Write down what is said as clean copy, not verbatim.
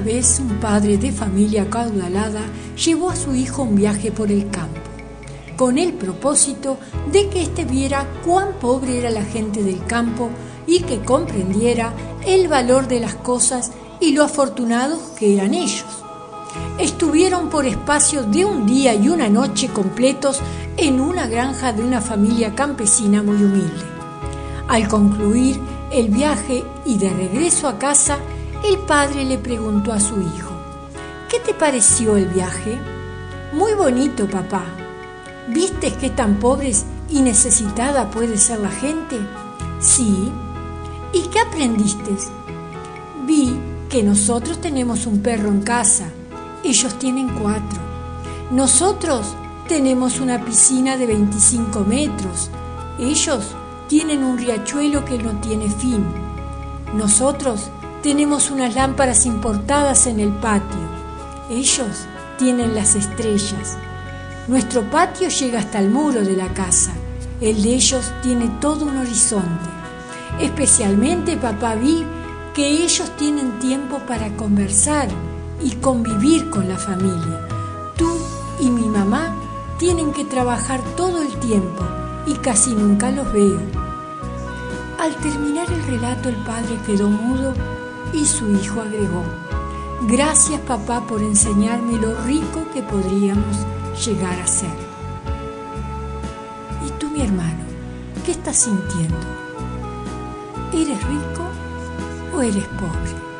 vez un padre de familia acaudalada llevó a su hijo a un viaje por el campo, con el propósito de que éste viera cuán pobre era la gente del campo y que comprendiera el valor de las cosas y lo afortunados que eran ellos. Estuvieron por espacio de un día y una noche completos en una granja de una familia campesina muy humilde. Al concluir el viaje y de regreso a casa, el padre le preguntó a su hijo: ¿qué te pareció el viaje? Muy bonito, papá. ¿Viste qué tan pobre y necesitada puede ser la gente? Sí. ¿Y qué aprendiste? Vi que nosotros tenemos un perro en casa. Ellos tienen 4. Nosotros tenemos una piscina de 25 metros. Ellos tienen un riachuelo que no tiene fin. Nosotros tenemos unas lámparas importadas en el patio. Ellos tienen las estrellas. Nuestro patio llega hasta el muro de la casa. El de ellos tiene todo un horizonte. Especialmente, papá, vi que ellos tienen tiempo para conversar y convivir con la familia. Tú y mi mamá tienen que trabajar todo el tiempo y casi nunca los veo. Al terminar el relato, el padre quedó mudo y su hijo agregó: gracias, papá, por enseñarme lo rico que podríamos llegar a ser. ¿Y tú, mi hermano, qué estás sintiendo? ¿Eres rico o eres pobre?